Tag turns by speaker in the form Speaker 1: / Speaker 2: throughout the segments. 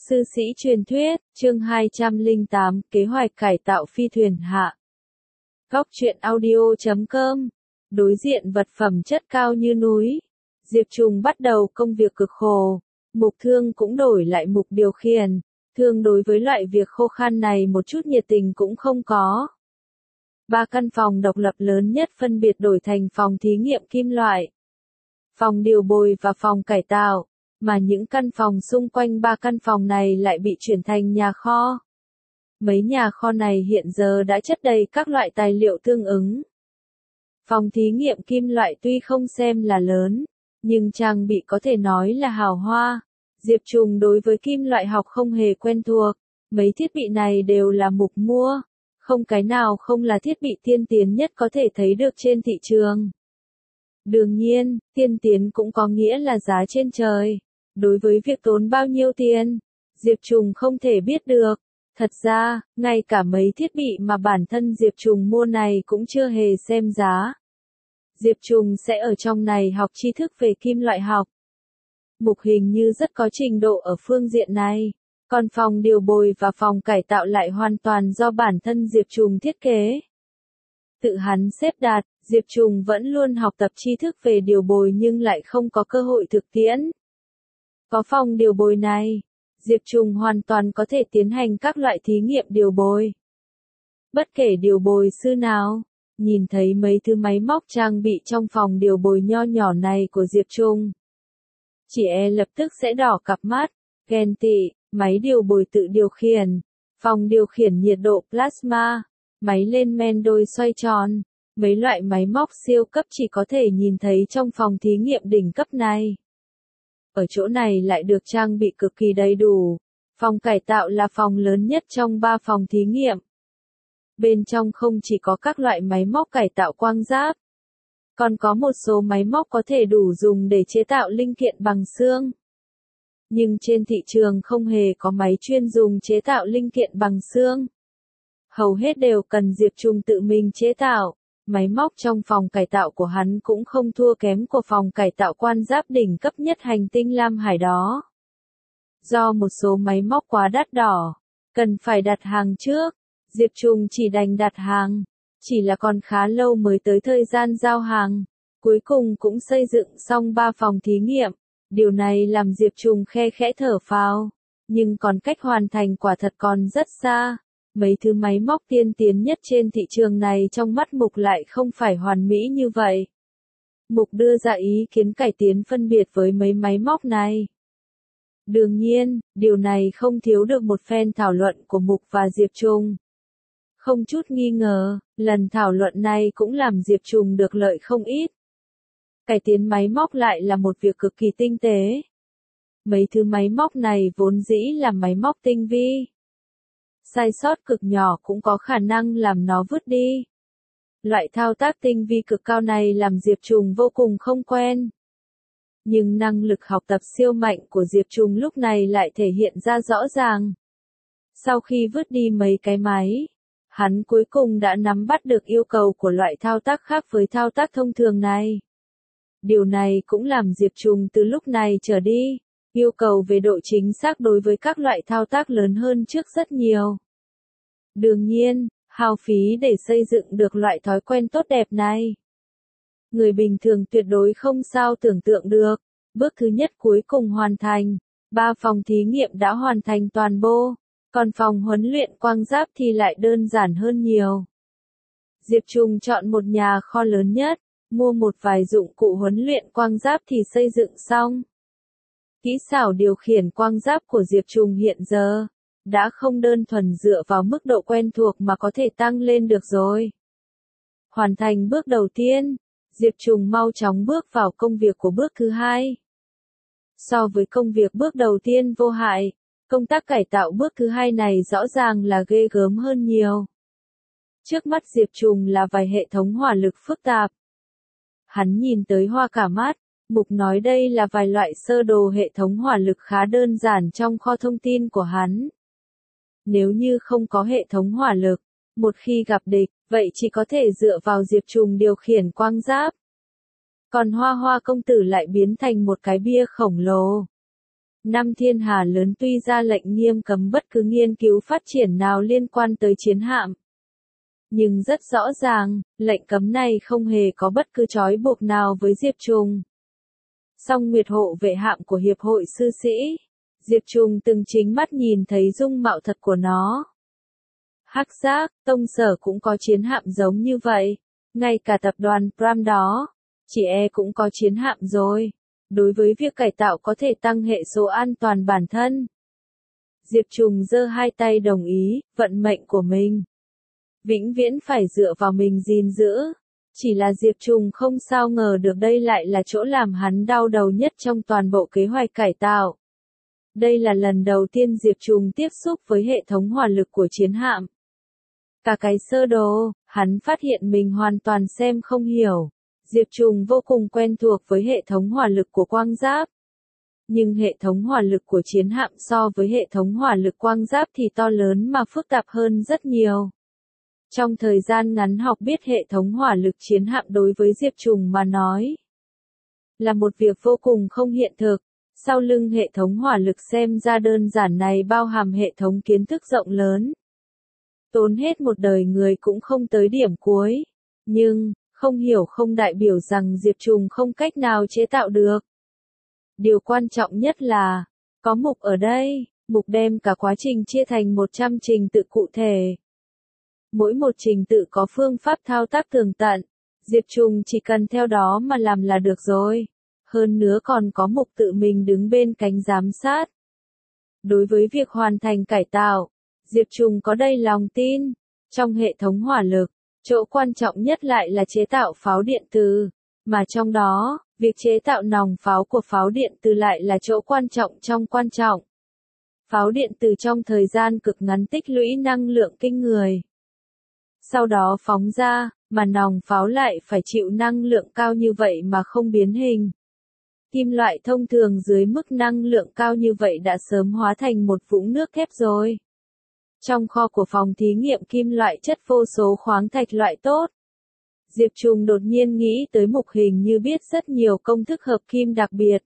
Speaker 1: Sư sĩ truyền thuyết, chương 208, kế hoạch cải tạo phi thuyền hạ. Góc truyện audio.com. Đối diện vật phẩm chất cao như núi, Diệp Trùng bắt đầu công việc cực khổ. Mục Thương cũng đổi lại mục điều khiển. Thương đối với loại việc khô khan này một chút nhiệt tình cũng không có. 3 căn phòng độc lập lớn nhất phân biệt đổi thành phòng thí nghiệm kim loại, phòng điều bồi và phòng cải tạo, mà những căn phòng xung quanh 3 căn phòng này lại bị chuyển thành nhà kho. Mấy nhà kho này hiện giờ đã chất đầy các loại tài liệu tương ứng. Phòng thí nghiệm kim loại tuy không xem là lớn, nhưng trang bị có thể nói là hào hoa. Diệp Trùng đối với kim loại học không hề quen thuộc, mấy thiết bị này đều là Mục mua, không cái nào không là thiết bị tiên tiến nhất có thể thấy được trên thị trường. Đương nhiên, tiên tiến cũng có nghĩa là giá trên trời. Đối với việc tốn bao nhiêu tiền, Diệp Trùng không thể biết được. Thật ra, ngay cả mấy thiết bị mà bản thân Diệp Trùng mua này cũng chưa hề xem giá. Diệp Trùng sẽ ở trong này học tri thức về kim loại học. Mục hình như rất có trình độ ở phương diện này, còn phòng điều bồi và phòng cải tạo lại hoàn toàn do bản thân Diệp Trùng thiết kế. Tự hắn xếp đặt, Diệp Trùng vẫn luôn học tập tri thức về điều bồi nhưng lại không có cơ hội thực tiễn. Có phòng điều bồi này, Diệp Trùng hoàn toàn có thể tiến hành các loại thí nghiệm điều bồi. Bất kể điều bồi sư nào, nhìn thấy mấy thứ máy móc trang bị trong phòng điều bồi nho nhỏ này của Diệp Trùng, chị lập tức sẽ đỏ cặp mắt, ghen tị. Máy điều bồi tự điều khiển, phòng điều khiển nhiệt độ plasma, máy lên men đôi xoay tròn, mấy loại máy móc siêu cấp chỉ có thể nhìn thấy trong phòng thí nghiệm đỉnh cấp này. Ở chỗ này lại được trang bị cực kỳ đầy đủ. Phòng cải tạo là phòng lớn nhất trong 3 phòng thí nghiệm. Bên trong không chỉ có các loại máy móc cải tạo quang giáp, còn có một số máy móc có thể đủ dùng để chế tạo linh kiện bằng xương. Nhưng trên thị trường không hề có máy chuyên dùng chế tạo linh kiện bằng xương. Hầu hết đều cần Diệp Trùng tự mình chế tạo. Máy móc trong phòng cải tạo của hắn cũng không thua kém của phòng cải tạo quan giáp đỉnh cấp nhất hành tinh Lam Hải đó. Do một số máy móc quá đắt đỏ, cần phải đặt hàng trước, Diệp Trùng chỉ đành đặt hàng. Chỉ là còn khá lâu mới tới thời gian giao hàng. Cuối cùng cũng xây dựng xong 3 phòng thí nghiệm. Điều này làm Diệp Trùng khe khẽ thở phào, nhưng còn cách hoàn thành quả thật còn rất xa. Mấy thứ máy móc tiên tiến nhất trên thị trường này trong mắt Mục lại không phải hoàn mỹ như vậy. Mục đưa ra ý kiến cải tiến phân biệt với mấy máy móc này. Đương nhiên, điều này không thiếu được một phen thảo luận của Mục và Diệp Trùng. Không chút nghi ngờ, lần thảo luận này cũng làm Diệp Trùng được lợi không ít. Cải tiến máy móc lại là một việc cực kỳ tinh tế. Mấy thứ máy móc này vốn dĩ là máy móc tinh vi. Sai sót cực nhỏ cũng có khả năng làm nó vứt đi. Loại thao tác tinh vi cực cao này làm Diệp Trùng vô cùng không quen. Nhưng năng lực học tập siêu mạnh của Diệp Trùng lúc này lại thể hiện ra rõ ràng. Sau khi vứt đi mấy cái máy, hắn cuối cùng đã nắm bắt được yêu cầu của loại thao tác khác với thao tác thông thường này. Điều này cũng làm Diệp Trùng từ lúc này trở đi, yêu cầu về độ chính xác đối với các loại thao tác lớn hơn trước rất nhiều. Đương nhiên, hao phí để xây dựng được loại thói quen tốt đẹp này. Người bình thường tuyệt đối không sao tưởng tượng được. Bước thứ nhất cuối cùng hoàn thành. 3 phòng thí nghiệm đã hoàn thành toàn bộ, còn phòng huấn luyện quang giáp thì lại đơn giản hơn nhiều. Diệp Trùng chọn một nhà kho lớn nhất, mua một vài dụng cụ huấn luyện quang giáp thì xây dựng xong. Kỹ xảo điều khiển quang giáp của Diệp Trùng hiện giờ đã không đơn thuần dựa vào mức độ quen thuộc mà có thể tăng lên được rồi. Hoàn thành bước đầu tiên, Diệp Trùng mau chóng bước vào công việc của bước thứ 2. So với công việc bước đầu tiên vô hại, công tác cải tạo bước thứ 2 này rõ ràng là ghê gớm hơn nhiều. Trước mắt Diệp Trùng là vài hệ thống hỏa lực phức tạp. Hắn nhìn tới hoa cả mắt. Mục nói đây là vài loại sơ đồ hệ thống hỏa lực khá đơn giản trong kho thông tin của hắn. Nếu như không có hệ thống hỏa lực, một khi gặp địch, vậy chỉ có thể dựa vào Diệp Trùng điều khiển quang giáp. Còn Hoa Hoa công tử lại biến thành một cái bia khổng lồ. Năm thiên hà lớn tuy ra lệnh nghiêm cấm bất cứ nghiên cứu phát triển nào liên quan tới chiến hạm. Nhưng rất rõ ràng, lệnh cấm này không hề có bất cứ trói buộc nào với Diệp Trùng. Song Nguyệt hộ vệ hạm của Hiệp hội sư sĩ, Diệp Trùng từng chính mắt nhìn thấy dung mạo thật của nó. Hắc Giác, Tông Sở cũng có chiến hạm giống như vậy, ngay cả tập đoàn Pram đó, chỉ cũng có chiến hạm rồi. Đối với việc cải tạo có thể tăng hệ số an toàn bản thân, Diệp Trùng giơ hai tay đồng ý, vận mệnh của mình vĩnh viễn phải dựa vào mình gìn giữ. Chỉ là Diệp Trùng không sao ngờ được đây lại là chỗ làm hắn đau đầu nhất trong toàn bộ kế hoạch cải tạo. Đây là lần đầu tiên Diệp Trùng tiếp xúc với hệ thống hỏa lực của chiến hạm. Cả cái sơ đồ, hắn phát hiện mình hoàn toàn xem không hiểu. Diệp Trùng vô cùng quen thuộc với hệ thống hỏa lực của quang giáp. Nhưng hệ thống hỏa lực của chiến hạm so với hệ thống hỏa lực quang giáp thì to lớn mà phức tạp hơn rất nhiều. Trong thời gian ngắn học biết hệ thống hỏa lực chiến hạm đối với Diệp Trùng mà nói là một việc vô cùng không hiện thực. Sau lưng hệ thống hỏa lực xem ra đơn giản này bao hàm hệ thống kiến thức rộng lớn. Tốn hết một đời người cũng không tới điểm cuối. Nhưng, không hiểu không đại biểu rằng Diệp Trùng không cách nào chế tạo được. Điều quan trọng nhất là, có mục ở đây, mục đem cả quá trình chia thành 100 trình tự cụ thể. Mỗi một trình tự có phương pháp thao tác tường tận, Diệp Trùng chỉ cần theo đó mà làm là được rồi. Hơn nữa còn có mục tự mình đứng bên cạnh giám sát. Đối với việc hoàn thành cải tạo, Diệp Trùng có đầy lòng tin. Trong hệ thống hỏa lực, chỗ quan trọng nhất lại là chế tạo pháo điện từ, mà trong đó, việc chế tạo nòng pháo của pháo điện từ lại là chỗ quan trọng trong quan trọng. Pháo điện từ trong thời gian cực ngắn tích lũy năng lượng kinh người. Sau đó phóng ra, mà nòng pháo lại phải chịu năng lượng cao như vậy mà không biến hình. Kim loại thông thường dưới mức năng lượng cao như vậy đã sớm hóa thành một vũng nước thép rồi. Trong kho của phòng thí nghiệm kim loại chất vô số khoáng thạch loại tốt. Diệp Trùng đột nhiên nghĩ tới mục hình như biết rất nhiều công thức hợp kim đặc biệt.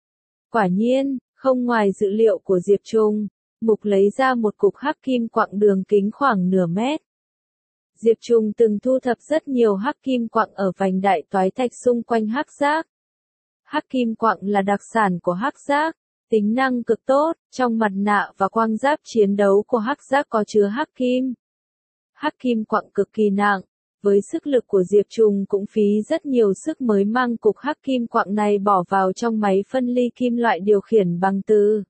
Speaker 1: Quả nhiên, không ngoài dự liệu của Diệp Trùng, mục lấy ra một cục hắc kim quặng đường kính khoảng nửa mét. Diệp Trùng từng thu thập rất nhiều hắc kim quặng ở vành đại toái thạch xung quanh hắc giác. Hắc kim quặng là đặc sản của hắc giác, tính năng cực tốt, trong mặt nạ và quang giáp chiến đấu của hắc giác có chứa hắc kim. Hắc kim quặng cực kỳ nặng, với sức lực của Diệp Trùng cũng phí rất nhiều sức mới mang cục hắc kim quặng này bỏ vào trong máy phân ly kim loại điều khiển bằng từ.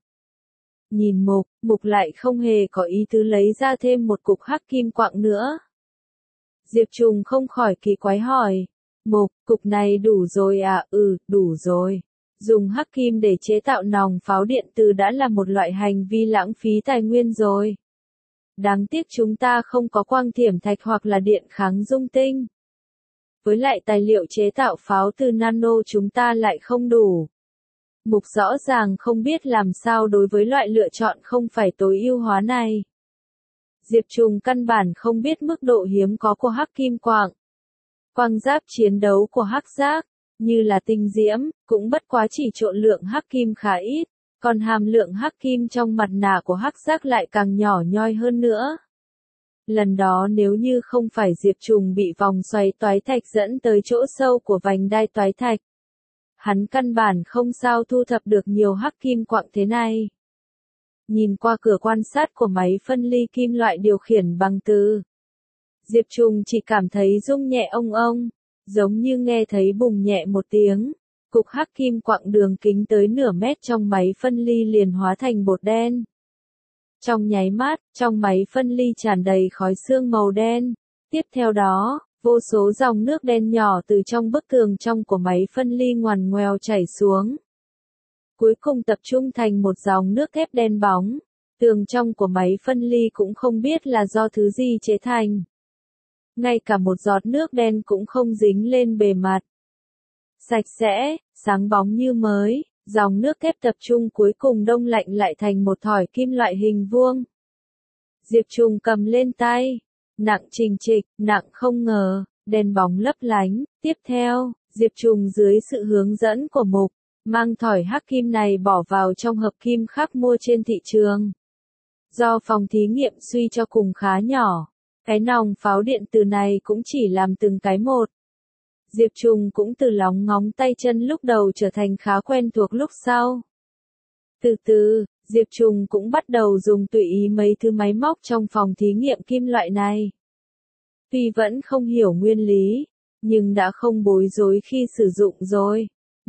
Speaker 1: Nhìn mục lại không hề có ý tứ lấy ra thêm một cục hắc kim quặng nữa. Diệp Trùng không khỏi kỳ quái hỏi, cục này đủ rồi à? Đủ rồi. Dùng hắc kim để chế tạo nòng pháo điện từ đã là một loại hành vi lãng phí tài nguyên rồi. Đáng tiếc chúng ta không có quang thiểm thạch hoặc là điện kháng dung tinh. Với lại tài liệu chế tạo pháo từ nano chúng ta lại không đủ. Mục rõ ràng không biết làm sao đối với loại lựa chọn không phải tối ưu hóa này. Diệp Trùng căn bản không biết mức độ hiếm có của hắc kim quặng. Quang giáp chiến đấu của hắc giác, như là tinh diễm, cũng bất quá chỉ trộn lượng hắc kim khá ít, còn hàm lượng hắc kim trong mặt nạ của hắc giác lại càng nhỏ nhoi hơn nữa. Lần đó nếu như không phải Diệp Trùng bị vòng xoáy toái thạch dẫn tới chỗ sâu của vành đai toái thạch, hắn căn bản không sao thu thập được nhiều hắc kim quặng thế này. Nhìn qua cửa quan sát của máy phân ly kim loại điều khiển bằng từ, Diệp Trùng chỉ cảm thấy rung nhẹ ông, giống như nghe thấy bùng nhẹ một tiếng, cục hắc kim quặng đường kính tới nửa mét trong máy phân ly liền hóa thành bột đen. Trong nháy mắt, trong máy phân ly tràn đầy khói xương màu đen. Tiếp theo đó, vô số dòng nước đen nhỏ từ trong bức tường trong của máy phân ly ngoằn ngoèo chảy xuống. Cuối cùng tập trung thành một dòng nước thép đen bóng. Tường trong của máy phân ly cũng không biết là do thứ gì chế thành. Ngay cả một giọt nước đen cũng không dính lên bề mặt. Sạch sẽ, sáng bóng như mới, dòng nước thép tập trung cuối cùng đông lạnh lại thành một thỏi kim loại hình vuông. Diệp Trùng cầm lên tay, nặng trình trịch, nặng không ngờ, đèn bóng lấp lánh. Tiếp theo, Diệp Trùng dưới sự hướng dẫn của mục, mang thỏi hắc kim này bỏ vào trong hợp kim khác mua trên thị trường. Do phòng thí nghiệm suy cho cùng khá nhỏ, cái nòng pháo điện tử này cũng chỉ làm từng cái một. Diệp Trùng cũng từ lóng ngóng tay chân lúc đầu trở thành khá quen thuộc lúc sau. Từ từ, Diệp Trùng cũng bắt đầu dùng tùy ý mấy thứ máy móc trong phòng thí nghiệm kim loại này. Tuy vẫn không hiểu nguyên lý, nhưng đã không bối rối khi sử dụng rồi.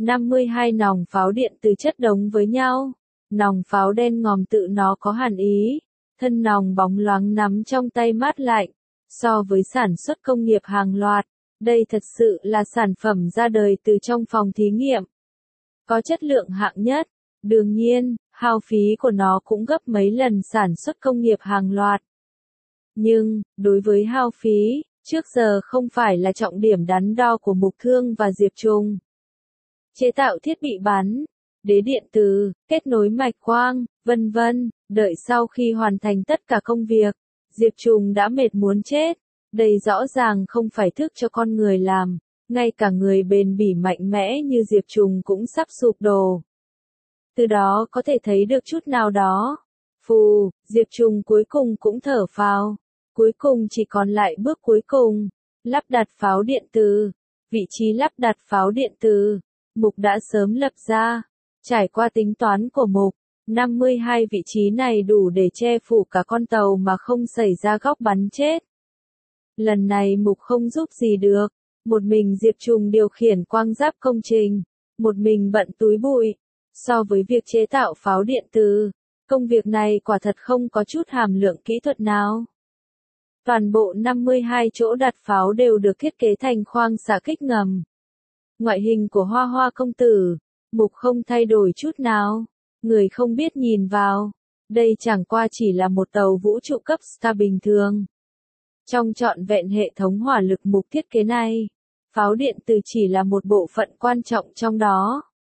Speaker 1: 52 nòng pháo điện từ chất đống với nhau. Nòng pháo đen ngòm tự nó có hàn ý. Thân nòng bóng loáng nắm trong tay mát lạnh. So với sản xuất công nghiệp hàng loạt, đây thật sự là sản phẩm ra đời từ trong phòng thí nghiệm. Có chất lượng hạng nhất. Đương nhiên, hao phí của nó cũng gấp mấy lần sản xuất công nghiệp hàng loạt. Nhưng, đối với hao phí, trước giờ không phải là trọng điểm đắn đo của Mục Thương và Diệp Trùng. Chế tạo thiết bị bắn, đế điện tử, kết nối mạch quang, vân vân, đợi sau khi hoàn thành tất cả công việc, Diệp Trùng đã mệt muốn chết. Đây rõ ràng không phải thức cho con người làm, ngay cả người bền bỉ mạnh mẽ như Diệp Trùng cũng sắp sụp đổ. Từ đó có thể thấy được chút nào đó. Phù, Diệp Trùng cuối cùng cũng thở phào. Cuối cùng chỉ còn lại bước cuối cùng, lắp đặt pháo điện tử. Vị trí lắp đặt pháo điện tử, Mục đã sớm lập ra. Trải qua tính toán của Mục, 52 vị trí này đủ để che phủ cả con tàu mà không xảy ra góc bắn chết. Lần này Mục không giúp gì được, một mình Diệp Trùng điều khiển quang giáp công trình, một mình bận túi bụi. So với việc chế tạo pháo điện tử, công việc này quả thật không có chút hàm lượng kỹ thuật nào. Toàn bộ 52 chỗ đặt pháo đều được thiết kế thành khoang xạ kích ngầm. Ngoại hình của Hoa Hoa công tử, Mục không thay đổi chút nào. Người không biết nhìn vào, đây chẳng qua chỉ là một tàu vũ trụ cấp Star bình thường. Trong trọn vẹn hệ thống hỏa lực Mục thiết kế này, pháo điện tử chỉ là một bộ phận quan trọng trong đó.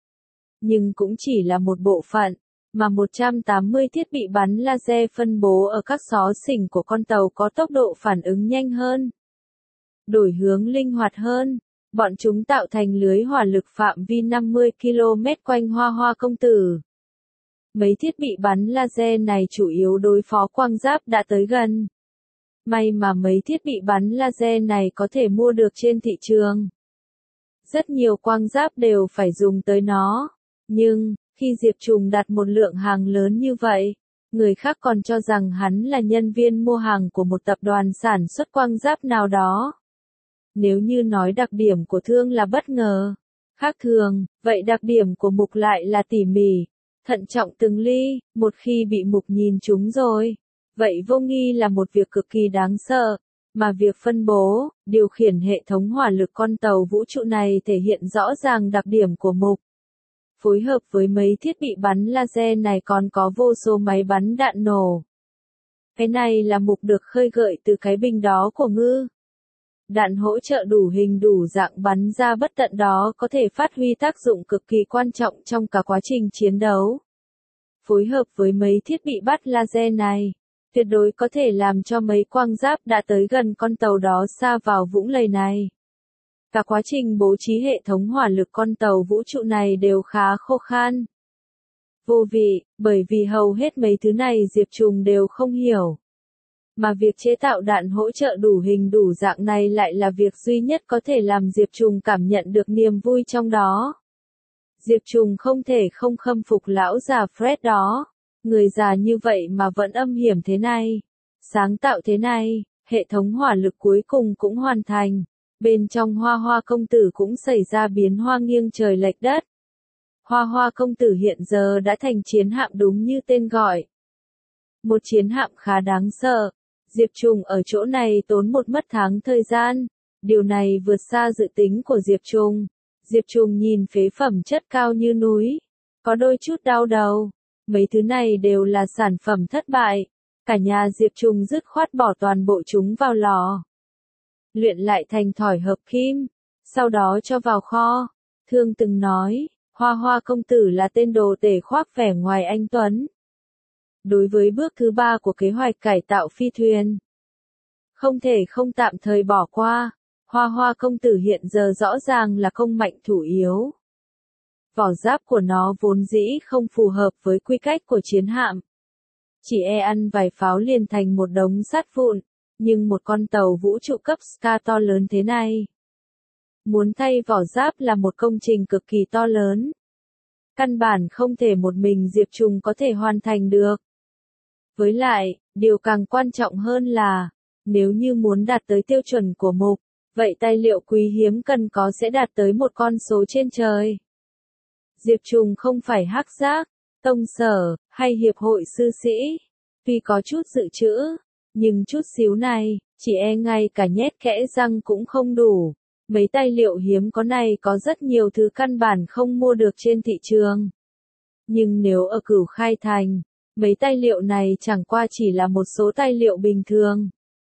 Speaker 1: Nhưng cũng chỉ là một bộ phận, mà 180 thiết bị bắn laser phân bố ở các xó xỉnh của con tàu có tốc độ phản ứng nhanh hơn, đổi hướng linh hoạt hơn. Bọn chúng tạo thành lưới hỏa lực phạm vi 50 km quanh Hoa Hoa công tử. Mấy thiết bị bắn laser này chủ yếu đối phó quang giáp đã tới gần. May mà mấy thiết bị bắn laser này có thể mua được trên thị trường. Rất nhiều quang giáp đều phải dùng tới nó. Nhưng, khi Diệp Trùng đặt một lượng hàng lớn như vậy, người khác còn cho rằng hắn là nhân viên mua hàng của một tập đoàn sản xuất quang giáp nào đó. Nếu như nói đặc điểm của Thương là bất ngờ, khác thường, vậy đặc điểm của Mục lại là tỉ mỉ, thận trọng từng ly. Một khi bị Mục nhìn trúng rồi, vậy vô nghi là một việc cực kỳ đáng sợ. Mà việc phân bố, điều khiển hệ thống hỏa lực con tàu vũ trụ này thể hiện rõ ràng đặc điểm của Mục. Phối hợp với mấy thiết bị bắn laser này còn có vô số máy bắn đạn nổ. Cái này là Mục được khơi gợi từ cái bình đó của Ngư. Đạn hỗ trợ đủ hình đủ dạng bắn ra bất tận đó có thể phát huy tác dụng cực kỳ quan trọng trong cả quá trình chiến đấu. Phối hợp với mấy thiết bị bắt laser này, tuyệt đối có thể làm cho mấy quang giáp đã tới gần con tàu đó sa vào vũng lầy này. Cả quá trình bố trí hệ thống hỏa lực con tàu vũ trụ này đều khá khô khan. Vô vị, bởi vì hầu hết mấy thứ này Diệp Trùng đều không hiểu. Mà việc chế tạo đạn hỗ trợ đủ hình đủ dạng này lại là việc duy nhất có thể làm Diệp Trùng cảm nhận được niềm vui trong đó. Diệp Trùng không thể không khâm phục lão già Fred đó. Người già như vậy mà vẫn âm hiểm thế này. Sáng tạo thế này, hệ thống hỏa lực cuối cùng cũng hoàn thành. Bên trong Hoa Hoa công tử cũng xảy ra biến hoa nghiêng trời lệch đất. Hoa Hoa công tử hiện giờ đã thành chiến hạm đúng như tên gọi. Một chiến hạm khá đáng sợ. Diệp Trùng ở chỗ này tốn mất tháng thời gian. Điều này vượt xa dự tính của Diệp Trùng. Diệp Trùng nhìn phế phẩm chất cao như núi. Có đôi chút đau đầu. Mấy thứ này đều là sản phẩm thất bại. Cả nhà Diệp Trùng dứt khoát bỏ toàn bộ chúng vào lò. Luyện lại thành thỏi hợp kim. Sau đó cho vào kho. Thương từng nói, Hoa Hoa công tử là tên đồ tể khoác vẻ ngoài anh tuấn. Đối với bước thứ 3 của kế hoạch cải tạo phi thuyền, không thể không tạm thời bỏ qua. Hoa Hoa công tử hiện giờ rõ ràng là công mạnh thủ yếu. Vỏ giáp của nó vốn dĩ không phù hợp với quy cách của chiến hạm. Chỉ ăn vài pháo liền thành một đống sắt vụn, nhưng một con tàu vũ trụ cấp Ska to lớn thế này. Muốn thay vỏ giáp là một công trình cực kỳ to lớn. Căn bản không thể một mình Diệp Trùng có thể hoàn thành được. Với lại, điều càng quan trọng hơn là, nếu như muốn đạt tới tiêu chuẩn của mục, vậy tài liệu quý hiếm cần có sẽ đạt tới một con số trên trời. Diệp Trùng không phải hắc giác, tông sở, hay hiệp hội sư sĩ. Tuy có chút dự trữ, nhưng chút xíu này, chỉ ngay cả nhét kẽ răng cũng không đủ. Mấy tài liệu hiếm có này có rất nhiều thứ căn bản không mua được trên thị trường. Nhưng nếu ở Cửu Khai Thành, mấy tài liệu này chẳng qua chỉ là một số tài liệu bình thường.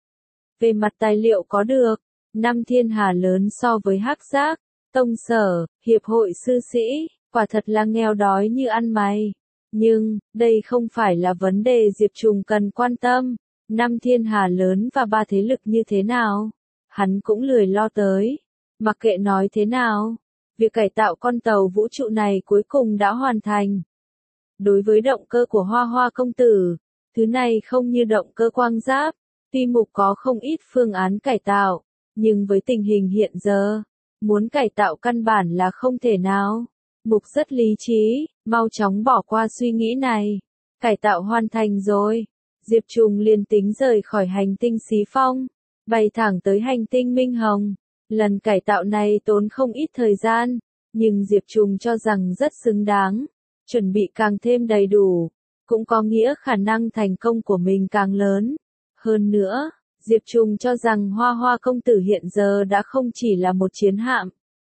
Speaker 1: Về mặt tài liệu có được, năm thiên hà lớn so với hắc giác, tông sở, hiệp hội sư sĩ, quả thật là nghèo đói như ăn mày. Nhưng, đây không phải là vấn đề Diệp Trùng cần quan tâm. Năm thiên hà lớn và ba thế lực như thế nào? Hắn cũng lười lo tới. Mặc kệ nói thế nào, việc cải tạo con tàu vũ trụ này cuối cùng đã hoàn thành. Đối với động cơ của Hoa Hoa công tử, thứ này không như động cơ quang giáp, tuy mục có không ít phương án cải tạo, nhưng với tình hình hiện giờ, muốn cải tạo căn bản là không thể nào. Mục rất lý trí, mau chóng bỏ qua suy nghĩ này. Cải tạo hoàn thành rồi, Diệp Trùng liền tính rời khỏi hành tinh Xí Phong, bay thẳng tới hành tinh Minh Hồng. Lần cải tạo này tốn không ít thời gian, nhưng Diệp Trùng cho rằng rất xứng đáng. Chuẩn bị càng thêm đầy đủ, cũng có nghĩa khả năng thành công của mình càng lớn. Hơn nữa, Diệp Trùng cho rằng Hoa Hoa công tử hiện giờ đã không chỉ là một chiến hạm,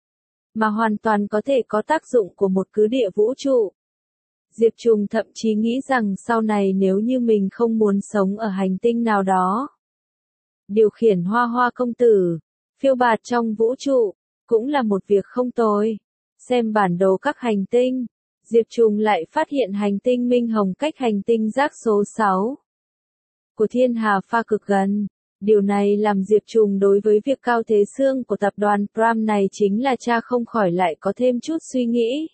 Speaker 1: mà hoàn toàn có thể có tác dụng của một cứ địa vũ trụ. Diệp Trùng thậm chí nghĩ rằng sau này nếu như mình không muốn sống ở hành tinh nào đó, điều khiển Hoa Hoa công tử, phiêu bạt trong vũ trụ, cũng là một việc không tồi. Xem bản đồ các hành tinh, Diệp Trùng lại phát hiện hành tinh Minh Hồng cách hành tinh Giác số 6 của Thiên Hà Pha cực gần. Điều này làm Diệp Trùng đối với việc Cao Thế Xương của tập đoàn Pram này chính là cha không khỏi lại có thêm chút suy nghĩ.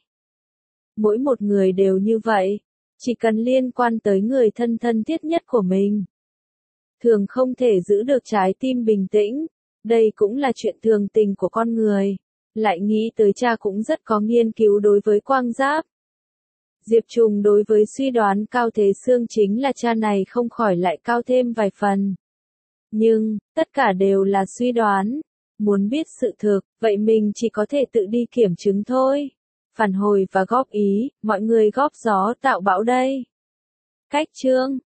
Speaker 1: Mỗi một người đều như vậy, chỉ cần liên quan tới người thân thân thiết nhất của mình, thường không thể giữ được trái tim bình tĩnh. Đây cũng là chuyện thường tình của con người. Lại nghĩ tới cha cũng rất có nghiên cứu đối với quang giáp. Diệp Trùng đối với suy đoán Cao Thế Xương chính là cha này không khỏi lại cao thêm vài phần. Nhưng, tất cả đều là suy đoán. Muốn biết sự thực, vậy mình chỉ có thể tự đi kiểm chứng thôi. Phản hồi và góp ý, mọi người góp gió tạo bão đây. Cách chương